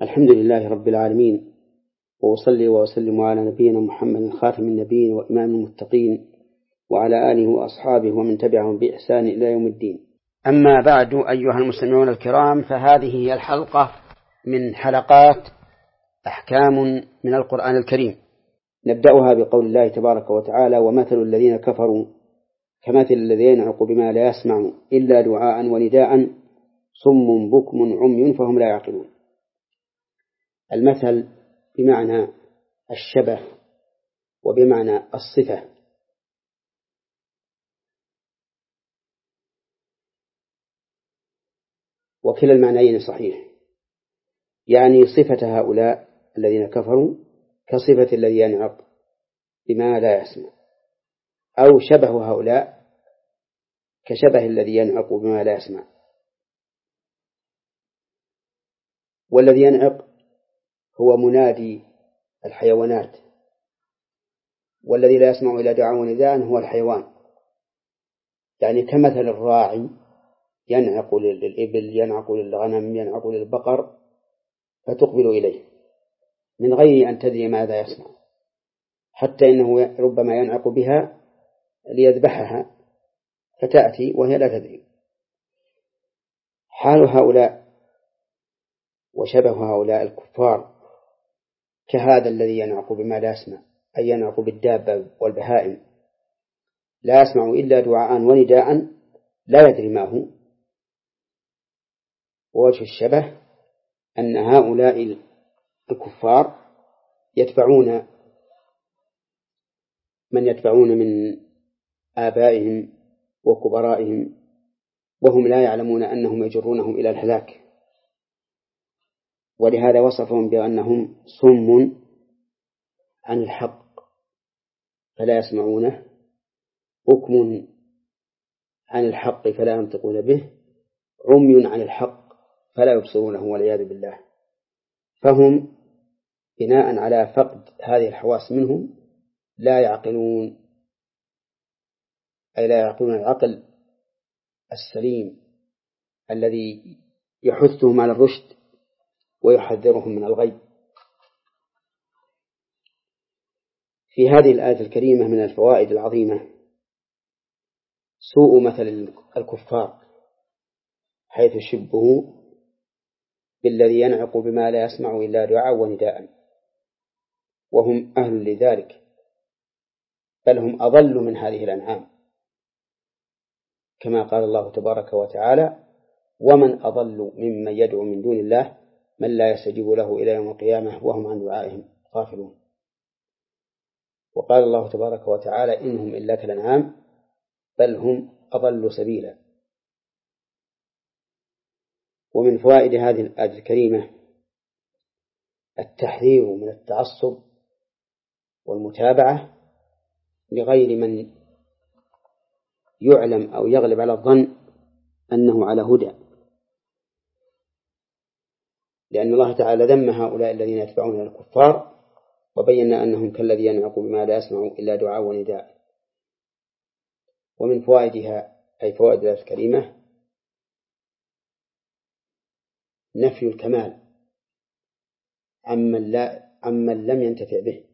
الحمد لله رب العالمين، وأصلي وأسلم على نبينا محمد خاتم النبيين وإمام المتقين وعلى آله وأصحابه ومن تبعهم بإحسان إلى يوم الدين. أما بعد، أيها المستمعون الكرام، فهذه هي الحلقة من حلقات أحكام من القرآن الكريم. نبدأها بقول الله تبارك وتعالى: ومثل الذين كفروا كمثل الذي ينعق بما لا يسمع إلا دعاء ونداء صم بكم عمي فهم لا يعقلون. المثل بمعنى الشبه وبمعنى الصفة، وكلا المعنيين صحيح، يعني صفة هؤلاء الذين كفروا كصفة الذي ينعق بما لا يسمع، أو شبه هؤلاء كشبه الذي ينعق بما لا يسمع. والذي ينعق هو منادي الحيوانات، والذي لا يسمع إلا دعاء ونداء هو الحيوان، يعني كمثل الراعي ينعق للإبل، ينعق للغنم، ينعق للبقر، فتقبل إليه من غير أن تدري ماذا يسمع، حتى إنه ربما ينعق بها ليذبحها فتأتي وهي لا تدري. حال هؤلاء وشبه هؤلاء الكفار كهذا الذي ينعق بما لا يسمع، أي ينعق بالدابة والبهائم، لا يسمع إلا دعاء ونداء لا يدري ما هو. ووجه الشبه أن هؤلاء الكفار يتبعون من يتبعون من آبائهم وكبرائهم، وهم لا يعلمون أنهم يجرونهم إلى الهلاك، ولهذا وصفهم بأنهم صم عن الحق فلا يسمعونه، بكم عن الحق فلا ينطقون به، عمي عن الحق فلا يبصرونه والعياذ بالله. فهم بناء على فقد هذه الحواس منهم لا يعقلون، أي لا يعقلون العقل السليم الذي يحثهم على الرشد ويحذرهم من الغي. في هذه الآية الكريمة من الفوائد العظيمة سوء مثل الكفار، حيث شبهوا بالذي ينعق بما لا يسمع إلا دعاء ونداء، وهم أهل لذلك، بل هم أضل من هذه الأنعام، كما قال الله تبارك وتعالى: ومن أضل ممن يدعو من دون الله من لا يستجيب له إلى يوم القيامة وهم عن دعائهم غافلون. وقال الله تبارك وتعالى: إنهم إلا كالأنعام بل هم أضل سبيلا. ومن فوائد هذه الآية الكريمة التحذير من التعصب والمتابعة لغير من يعلم أو يغلب على الظن أنه على هدى، لأن الله تعالى ذم هؤلاء الذين يتبعون الكفار وبين أنهم كالذي ينعق بما لا يسمع إلا دعاء ونداء. ومن فوائدها أي فوائد الآية الكريمة نفي الكمال عمن لم ينتفع به،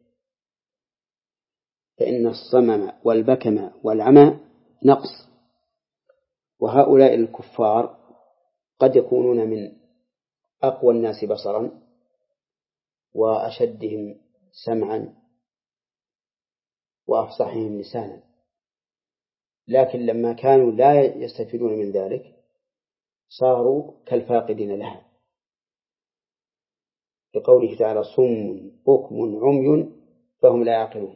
فإن الصمم والبكم والعمى نقص، وهؤلاء الكفار قد يكونون من أقوى الناس بصرا وأشدهم سمعا وأفصحهم لسانا، لكن لما كانوا لا يستفيدون من ذلك صاروا كالفاقدين لها، بقوله تعالى: صم بكم عمي فهم لا يعقلون.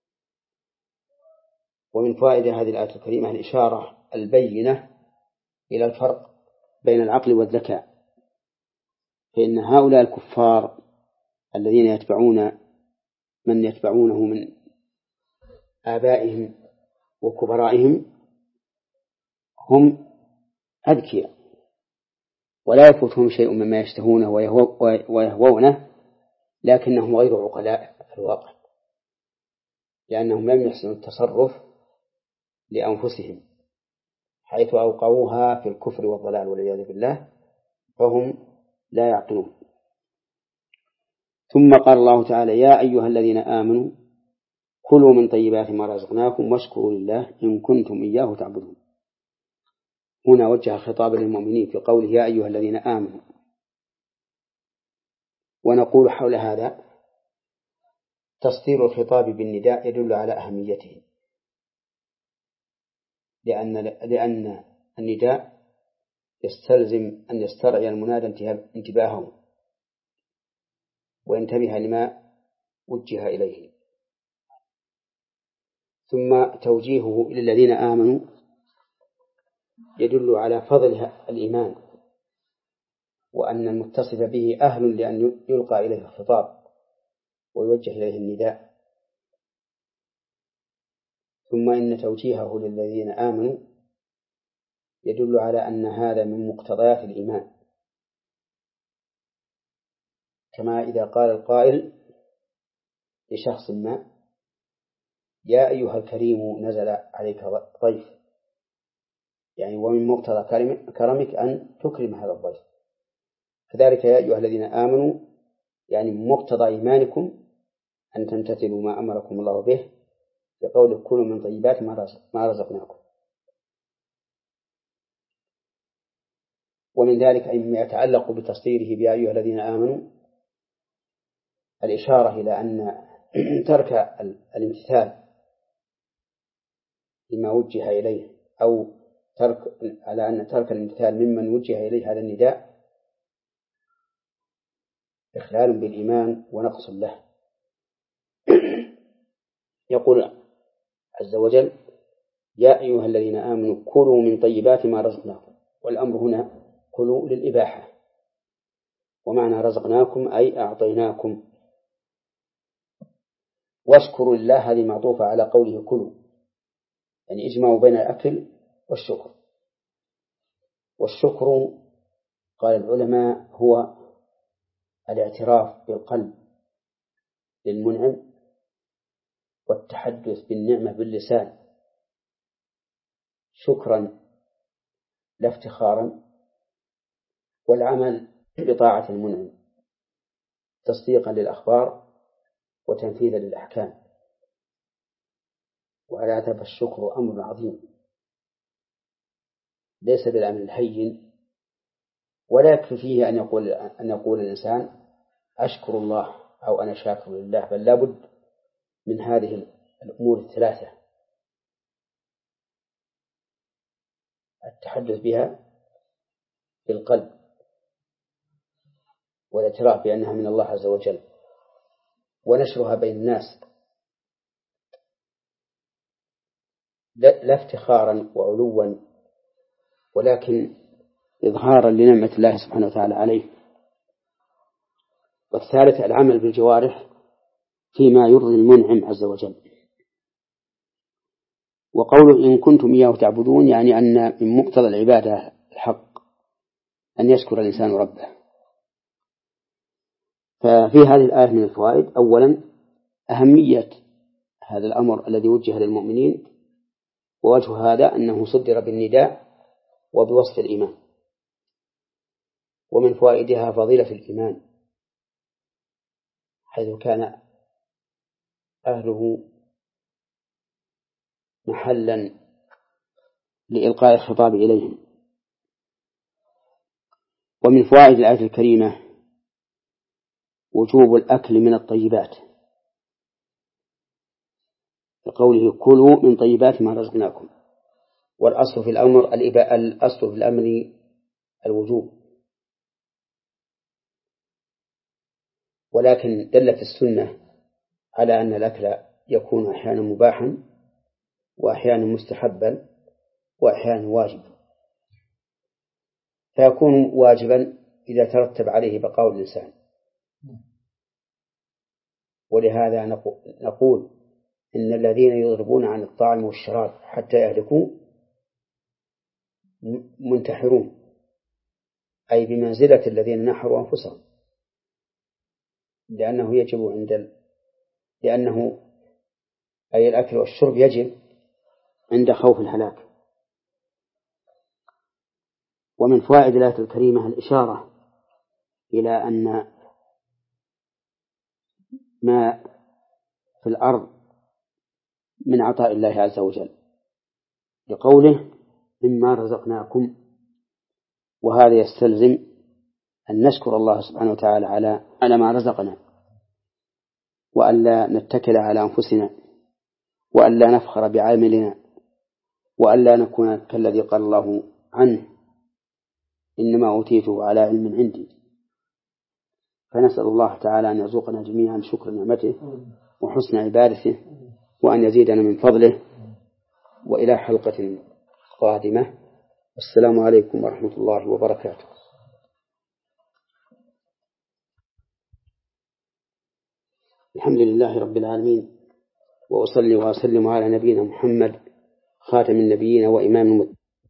ومن فوائد هذه الآية الكريمة الإشارة البينة إلى الفرق بين العقل والذكاء، فإن هؤلاء الكفار الذين يتبعون من يتبعونه من آبائهم وكبرائهم هم أذكياء ولا يفوتهم شيء مما يشتهونه ويهوونه، لكنهم غير عقلاء في الواقع، لأنهم لم يحسنوا التصرف لأنفسهم حيث أوقعوها في الكفر والضلال والعياذ بالله، فهم لا يعقلون. ثم قال الله تعالى: يا أيها الذين آمنوا كلوا من طيبات ما رزقناكم واشكروا لله إن كنتم إياه تعبدون. هنا وجه خطابا للمؤمنين في قوله يا أيها الذين آمنوا. ونقول حول هذا: تصدير الخطاب بالنداء يدل على أهميته، لأن النداء يستلزم أن يسترعي المنادى انتباهه وينتبه لما وجه إليه. ثم توجيهه إلى الذين آمنوا يدل على فضل الإيمان، وأن المتصف به أهل لأن يلقى إليه الخطاب ويوجه إليه النداء. ثم إن توجيهه للذين آمنوا يدل على أن هذا من مقتضيات الإيمان، كما إذا قال القائل لشخص ما: يا أيها الكريم نزل عليك ضيف، يعني ومن مقتضى كرمك أن تكرم هذا الضيف. كذلك يا أيها الذين آمنوا، يعني من مقتضى إيمانكم أن تمتثلوا ما أمركم الله به بقول كلوا من طيبات ما رزقناكم. ومن ذلك أن يتعلق بتصديره بيا أيها الذين آمنوا الإشارة إلى أن ترك الامتثال لما وجه إليه، أو على أن ترك الامتثال ممن وجه إليه هذا النداء إخلال بالإيمان ونقص له. يقول عز وجل: يا أيها الذين آمنوا كلوا من طيبات ما رزقناكم. والأمر هنا كلوا للإباحة، ومعنى رزقناكم أي أعطيناكم. واشكروا لله هذه معطوفة على قوله كلوا، يعني اجمعوا بين الأكل والشكر. والشكر قال العلماء هو الاعتراف بالقلب للمنعم والتحدث بالنعمة باللسان شكرا لا افتخارا، والعمل بطاعة المنعم تصديقا للأخبار وتنفيذا للأحكام. وعلى هذا فالشكر أمر عظيم ليس بالأمر الهين، ولا يكفي فيه أن يقول الإنسان أشكر الله أو أنا شاكر لله، بل لا بد من هذه الأمور الثلاثة: التحدث بها بالقلب، والاعتراف بأنها من الله عز وجل، ونشرها بين الناس لا افتخارا وعلوا، ولكن إظهارا لنعمة الله سبحانه وتعالى عليه. والثالث العمل بالجوارح فيما يرضي المنعم عز وجل. وقوله إن كنتم إياه تعبدون يعني أن من مقتضى العبادة الحق أن يشكر الإنسان ربه. ففي هذه الآية من الفوائد: أولا أهمية هذا الأمر الذي وجه للمؤمنين، ووجه هذا أنه صدر بالنداء وبوصف الإيمان. ومن فوائدها فضيلة الإيمان، حيث كان أهله محلا لإلقاء الخطاب إليهم. ومن فوائد الآية الكريمة وجوب الأكل من الطيبات، لقوله كلوا من طيبات ما رزقناكم. والأصل في الأمر الوجوب، ولكن دلت السنة على أن الأكل يكون أحيانا مباحا وأحيانا مستحبا وأحيانا واجبا، فيكون واجبا إذا ترتب عليه بقاء الإنسان. ولهذا نقول إن الذين يضربون عن الطعام والشراب حتى يهلكوا منتحرون، أي بمنزلة الذين نحروا أنفسهم، لأنه أي الأكل والشرب يجب عند خوف الهلاك. ومن فوائد الآية الكريمة الإشارة إلى أن ما في الأرض من عطاء الله عز وجل، لقوله مما رزقناكم، وهذا يستلزم أن نشكر الله سبحانه وتعالى على ما رزقنا، وألا نتكل على أنفسنا، وألا نفخر بعاملنا، وألا نكون كالذي قال الله عنه إنما أوتيته على علم عندي. فنسأل الله تعالى أن يرزقنا جميعا شكر نعمته وحسن عبادته، وأن يزيدنا من فضله. وإلى حلقة قادمة، السلام عليكم ورحمة الله وبركاته. الحمد لله رب العالمين، وأصلي وأسلم على نبينا محمد خاتم النبيين وإمام المتقين.